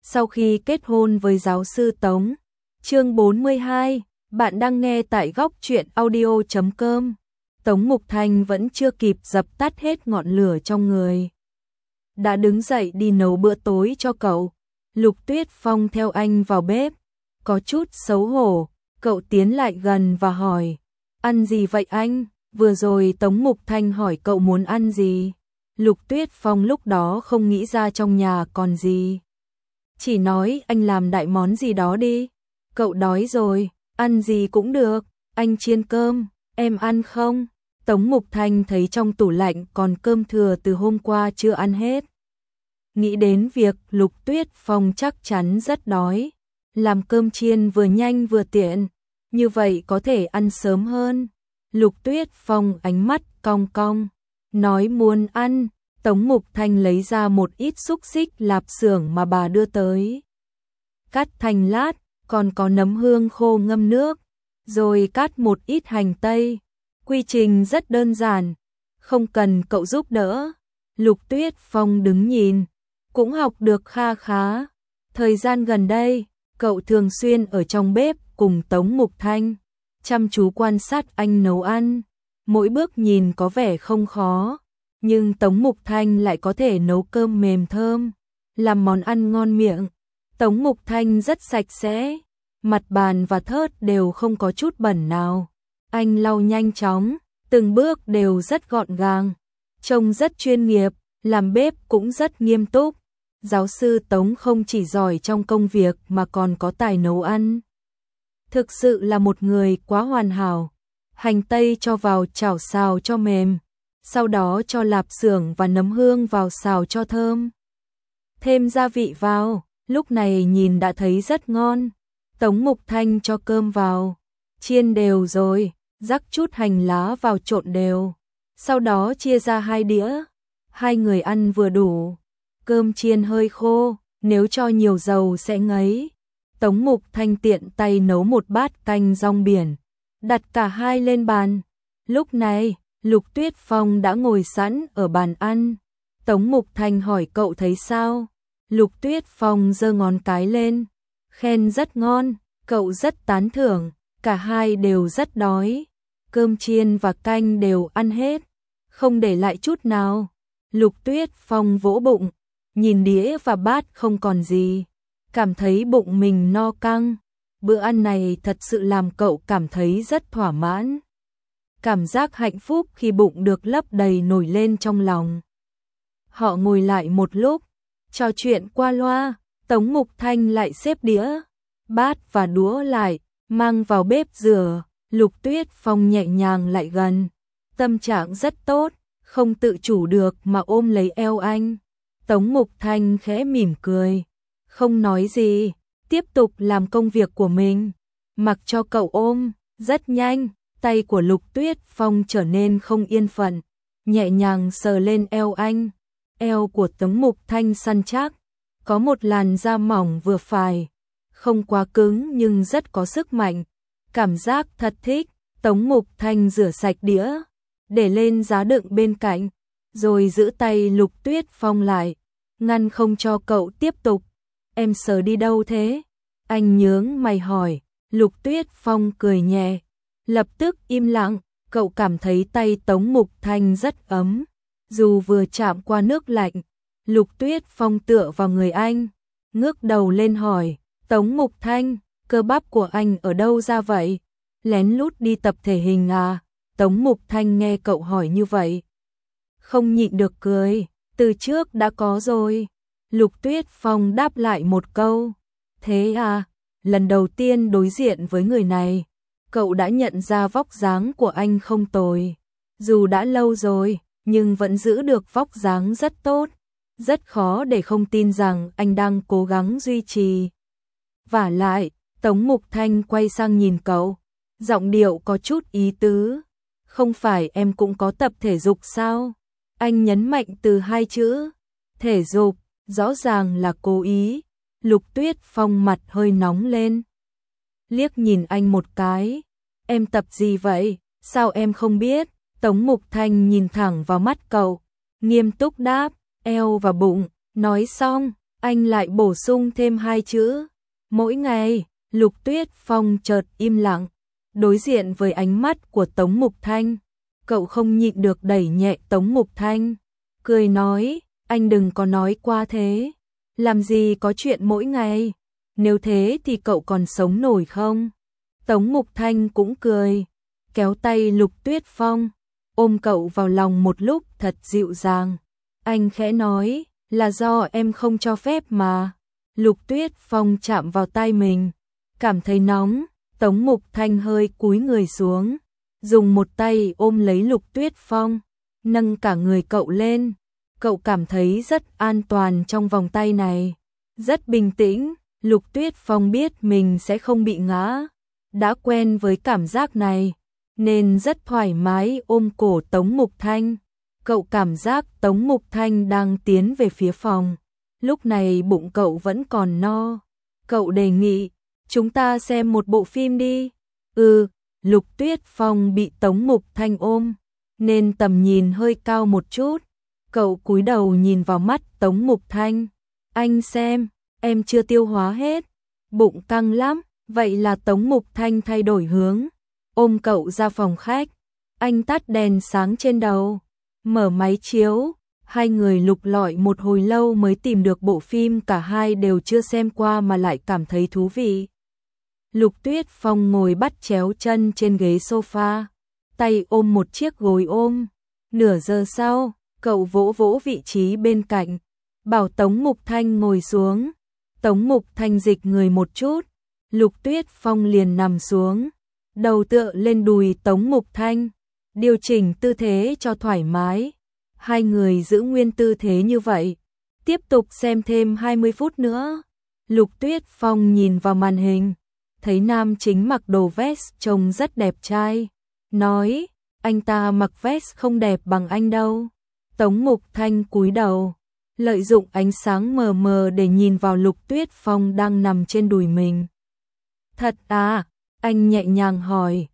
sau khi kết hôn với giáo sư Tống. Chương 42, bạn đang nghe tại góc truyện audio.com. Tống Mục Thanh vẫn chưa kịp dập tắt hết ngọn lửa trong người. Đã đứng dậy đi nấu bữa tối cho cậu. Lục Tuyết Phong theo anh vào bếp. Có chút xấu hổ, cậu tiến lại gần và hỏi. Ăn gì vậy anh? Vừa rồi Tống Mục Thanh hỏi cậu muốn ăn gì. Lục Tuyết Phong lúc đó không nghĩ ra trong nhà còn gì. Chỉ nói anh làm đại món gì đó đi. Cậu đói rồi, ăn gì cũng được. Anh chiên cơm, em ăn không? Tống Mục Thanh thấy trong tủ lạnh còn cơm thừa từ hôm qua chưa ăn hết. Nghĩ đến việc Lục Tuyết Phong chắc chắn rất đói. Làm cơm chiên vừa nhanh vừa tiện, như vậy có thể ăn sớm hơn. Lục Tuyết Phong ánh mắt cong cong, nói muốn ăn. Tống Mục Thanh lấy ra một ít xúc xích lạp xưởng mà bà đưa tới. Cắt thành lát, còn có nấm hương khô ngâm nước, rồi cắt một ít hành tây. Quy trình rất đơn giản, không cần cậu giúp đỡ. Lục Tuyết Phong đứng nhìn, cũng học được kha khá. Thời gian gần đây, cậu thường xuyên ở trong bếp cùng Tống Mục Thanh, chăm chú quan sát anh nấu ăn. Mỗi bước nhìn có vẻ không khó, nhưng Tống Mục Thanh lại có thể nấu cơm mềm thơm, làm món ăn ngon miệng. Tống Mục Thanh rất sạch sẽ, mặt bàn và thớt đều không có chút bẩn nào. Anh lau nhanh chóng, từng bước đều rất gọn gàng, trông rất chuyên nghiệp, làm bếp cũng rất nghiêm túc. Giáo sư Tống không chỉ giỏi trong công việc mà còn có tài nấu ăn. Thực sự là một người quá hoàn hảo. Hành tây cho vào chảo xào cho mềm, sau đó cho lạp xưởng và nấm hương vào xào cho thơm. Thêm gia vị vào, lúc này nhìn đã thấy rất ngon. Tống Mục Thanh cho cơm vào, chiên đều rồi, rắc chút hành lá vào trộn đều. Sau đó chia ra 2 đĩa, 2 người ăn vừa đủ. Cơm chiên hơi khô, nếu cho nhiều dầu sẽ ngấy. Tống Mục Thanh tiện tay nấu một bát canh rong biển, đặt cả hai lên bàn. Lúc này, Lục Tuyết Phong đã ngồi sẵn ở bàn ăn. Tống Mục Thanh hỏi cậu thấy sao? Lục Tuyết Phong giơ ngón cái lên, khen rất ngon, cậu rất tán thưởng, cả hai đều rất đói. Cơm chiên và canh đều ăn hết, không để lại chút nào. Lục Tuyết Phong vỗ bụng, nhìn đĩa và bát không còn gì, cảm thấy bụng mình no căng. Bữa ăn này thật sự làm cậu cảm thấy rất thỏa mãn. Cảm giác hạnh phúc khi bụng được lấp đầy nổi lên trong lòng. Họ ngồi lại một lúc, trò chuyện qua loa. Tống Mục Thanh lại xếp đĩa, bát và đũa lại, mang vào bếp rửa. Lục Tuyết Phong nhẹ nhàng lại gần, tâm trạng rất tốt, không tự chủ được mà ôm lấy eo anh. Tống Mục Thanh khẽ mỉm cười, không nói gì, tiếp tục làm công việc của mình, mặc cho cậu ôm. Rất nhanh, tay của Lục Tuyết Phong trở nên không yên phận, nhẹ nhàng sờ lên eo anh. Eo của Tống Mục Thanh săn chắc, có một làn da mỏng vừa phải, không quá cứng nhưng rất có sức mạnh. Cảm giác thật thích. Tống Mục Thanh rửa sạch đĩa, để lên giá đựng bên cạnh, rồi giữ tay Lục Tuyết Phong lại, ngăn không cho cậu tiếp tục. Em sờ đi đâu thế? Anh nhướng mày hỏi. Lục Tuyết Phong cười nhẹ, lập tức im lặng. Cậu cảm thấy tay Tống Mục Thanh rất ấm, dù vừa chạm qua nước lạnh. Lục Tuyết Phong tựa vào người anh, ngước đầu lên hỏi. Tống Mục Thanh, cơ bắp của anh ở đâu ra vậy? Lén lút đi tập thể hình à? Tống Mục Thanh nghe cậu hỏi như vậy, không nhịn được cười. Từ trước đã có rồi. Lục Tuyết Phong đáp lại một câu. Thế à? Lần đầu tiên đối diện với người này, cậu đã nhận ra vóc dáng của anh không tồi. Dù đã lâu rồi, nhưng vẫn giữ được vóc dáng rất tốt. Rất khó để không tin rằng anh đang cố gắng duy trì. Vả lại, Tống Mục Thanh quay sang nhìn cậu, giọng điệu có chút ý tứ. Không phải em cũng có tập thể dục sao? Anh nhấn mạnh từ 2 chữ thể dục, rõ ràng là cố ý. Lục Tuyết Phong mặt hơi nóng lên, liếc nhìn anh một cái. Em tập gì vậy? Sao em không biết? Tống Mục Thanh nhìn thẳng vào mắt cậu, nghiêm túc đáp, eo và bụng. Nói xong, Anh lại bổ sung thêm 2 chữ, mỗi ngày. Lục Tuyết Phong chợt im lặng, đối diện với ánh mắt của Tống Mục Thanh. Cậu không nhịn được đẩy nhẹ Tống Mục Thanh, cười nói, anh đừng có nói qua thế. Làm gì có chuyện mỗi ngày, nếu thế thì cậu còn sống nổi không? Tống Mục Thanh cũng cười, kéo tay Lục Tuyết Phong, ôm cậu vào lòng một lúc thật dịu dàng. Anh khẽ nói, là do em không cho phép mà. Lục Tuyết Phong chạm vào tay mình, cảm thấy nóng. Tống Mục Thanh hơi cúi người xuống, dùng một tay ôm lấy Lục Tuyết Phong, nâng cả người cậu lên. Cậu cảm thấy rất an toàn trong vòng tay này, rất bình tĩnh. Lục Tuyết Phong biết mình sẽ không bị ngã, đã quen với cảm giác này, nên rất thoải mái ôm cổ Tống Mục Thanh. Cậu cảm giác Tống Mục Thanh đang tiến về phía phòng, lúc này bụng cậu vẫn còn no. Cậu đề nghị, chúng ta xem một bộ phim đi. Lục Tuyết Phong bị Tống Mục Thanh ôm, nên tầm nhìn hơi cao một chút. Cậu cúi đầu nhìn vào mắt Tống Mục Thanh. Anh xem, em chưa tiêu hóa hết, bụng căng lắm. Vậy là Tống Mục Thanh thay đổi hướng, ôm cậu ra phòng khách. Anh tắt đèn sáng trên đầu, mở máy chiếu. Hai người lục lọi một hồi lâu mới tìm được bộ phim cả hai đều chưa xem qua mà lại cảm thấy thú vị. Lục Tuyết Phong ngồi bắt chéo chân trên ghế sofa, tay ôm một chiếc gối ôm. Nửa giờ sau, cậu vỗ vỗ vị trí bên cạnh, bảo Tống Mục Thanh ngồi xuống. Tống Mục Thanh dịch người một chút, Lục Tuyết Phong liền nằm xuống, đầu tựa lên đùi Tống Mục Thanh, điều chỉnh tư thế cho thoải mái. Hai người giữ nguyên tư thế như vậy, tiếp tục xem thêm 20 phút nữa. Lục Tuyết Phong nhìn vào màn hình, thấy nam chính mặc đồ vest trông rất đẹp trai, nói, anh ta mặc vest không đẹp bằng anh đâu. Tống Mục Thanh cúi đầu, lợi dụng ánh sáng mờ mờ để nhìn vào Lục Tuyết Phong đang nằm trên đùi mình. Thật à? Anh nhẹ nhàng hỏi.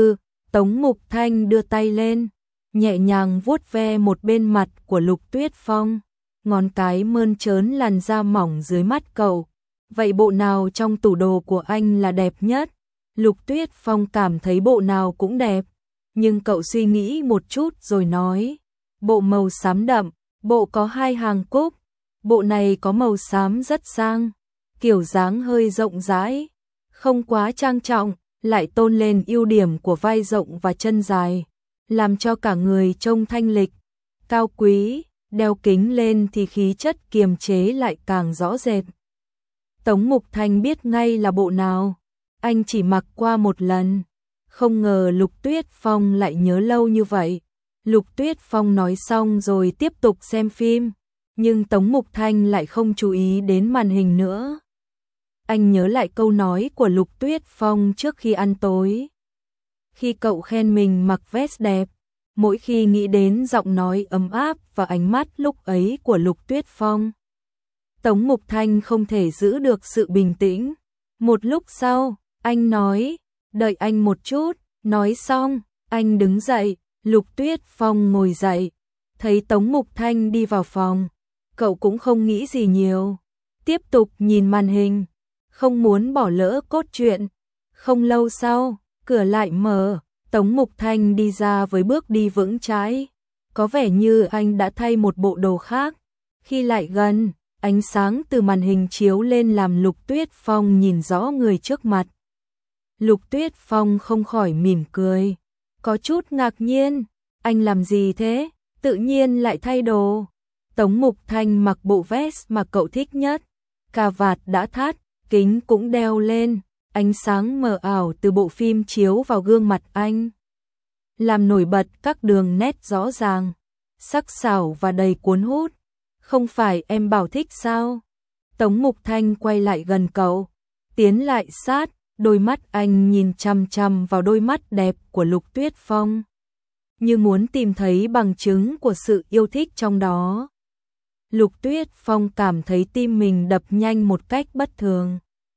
Tống Mục Thanh đưa tay lên, nhẹ nhàng vuốt ve một bên mặt của Lục Tuyết Phong, ngón cái mơn trớn làn da mỏng dưới mắt cậu. Vậy bộ nào trong tủ đồ của anh là đẹp nhất? Lục Tuyết Phong cảm thấy bộ nào cũng đẹp, nhưng cậu suy nghĩ một chút rồi nói, bộ màu xám đậm, bộ có 2 hàng cúc, bộ này có màu xám rất sang, kiểu dáng hơi rộng rãi, không quá trang trọng, lại tôn lên ưu điểm của vai rộng và chân dài, làm cho cả người trông thanh lịch, cao quý. Đeo kính lên thì khí chất kiềm chế lại càng rõ rệt. Tống Mục Thanh biết ngay là bộ nào, anh chỉ mặc qua một lần, không ngờ Lục Tuyết Phong lại nhớ lâu như vậy. Lục Tuyết Phong nói xong rồi tiếp tục xem phim, nhưng Tống Mục Thanh lại không chú ý đến màn hình nữa. Anh nhớ lại câu nói của Lục Tuyết Phong trước khi ăn tối, khi cậu khen mình mặc vest đẹp. Mỗi khi nghĩ đến giọng nói ấm áp và ánh mắt lúc ấy của Lục Tuyết Phong, Tống Mục Thanh không thể giữ được sự bình tĩnh. Một lúc sau, anh nói, đợi anh một chút. Nói xong, anh đứng dậy. Lục Tuyết Phong ngồi dậy, thấy Tống Mục Thanh đi vào phòng, cậu cũng không nghĩ gì nhiều, tiếp tục nhìn màn hình, không muốn bỏ lỡ cốt truyện. Không lâu sau, cửa lại mở, Tống Mục Thanh đi ra với bước đi vững chãi, có vẻ như anh đã thay một bộ đồ khác. Khi lại gần, ánh sáng từ màn hình chiếu lên làm Lục Tuyết Phong nhìn rõ người trước mặt. Lục Tuyết Phong không khỏi mỉm cười, có chút ngạc nhiên, anh làm gì thế, tự nhiên lại thay đồ. Tống Mục Thanh mặc bộ vest mà cậu thích nhất, cà vạt đã thắt, kính cũng đeo lên, ánh sáng mờ ảo từ bộ phim chiếu vào gương mặt anh, làm nổi bật các đường nét rõ ràng, sắc sảo và đầy cuốn hút. Không phải em bảo thích sao? Tống Mục Thanh quay lại gần cậu, tiến lại sát, đôi mắt anh nhìn chằm chằm vào đôi mắt đẹp của Lục Tuyết Phong, như muốn tìm thấy bằng chứng của sự yêu thích trong đó. Lục Tuyết Phong cảm thấy tim mình đập nhanh một cách bất thường,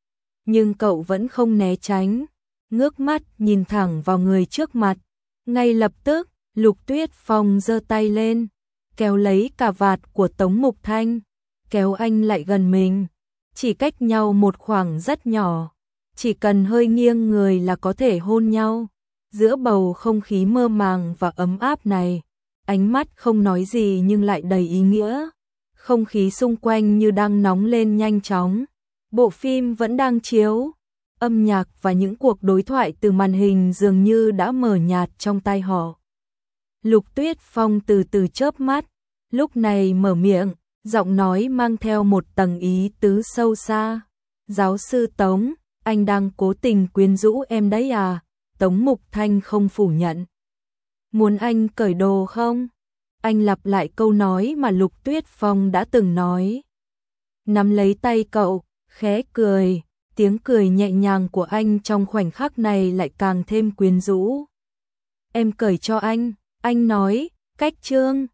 nhưng cậu vẫn không né tránh, ngước mắt nhìn thẳng vào người trước mặt. Ngay lập tức, Lục Tuyết Phong giơ tay lên, kéo lấy cà vạt của Tống Mục Thanh, kéo anh lại gần mình. Chỉ cách nhau một khoảng rất nhỏ, chỉ cần hơi nghiêng người là có thể hôn nhau. Giữa bầu không khí mơ màng và ấm áp này, ánh mắt không nói gì nhưng lại đầy ý nghĩa. Không khí xung quanh như đang nóng lên nhanh chóng. Bộ phim vẫn đang chiếu, âm nhạc và những cuộc đối thoại từ màn hình dường như đã mờ nhạt trong tai họ. Lục Tuyết Phong từ từ chớp mắt, lúc này mở miệng, giọng nói mang theo một tầng ý tứ sâu xa. Giáo sư Tống, anh đang cố tình quyến rũ em đấy à? Tống Mục Thanh không phủ nhận. Muốn anh cởi đồ không? Anh lặp lại câu nói mà Lục Tuyết Phong đã từng nói. Nắm lấy tay cậu, khẽ cười, tiếng cười nhẹ nhàng của anh trong khoảnh khắc này lại càng thêm quyến rũ. Em cởi cho anh nói, cách chương.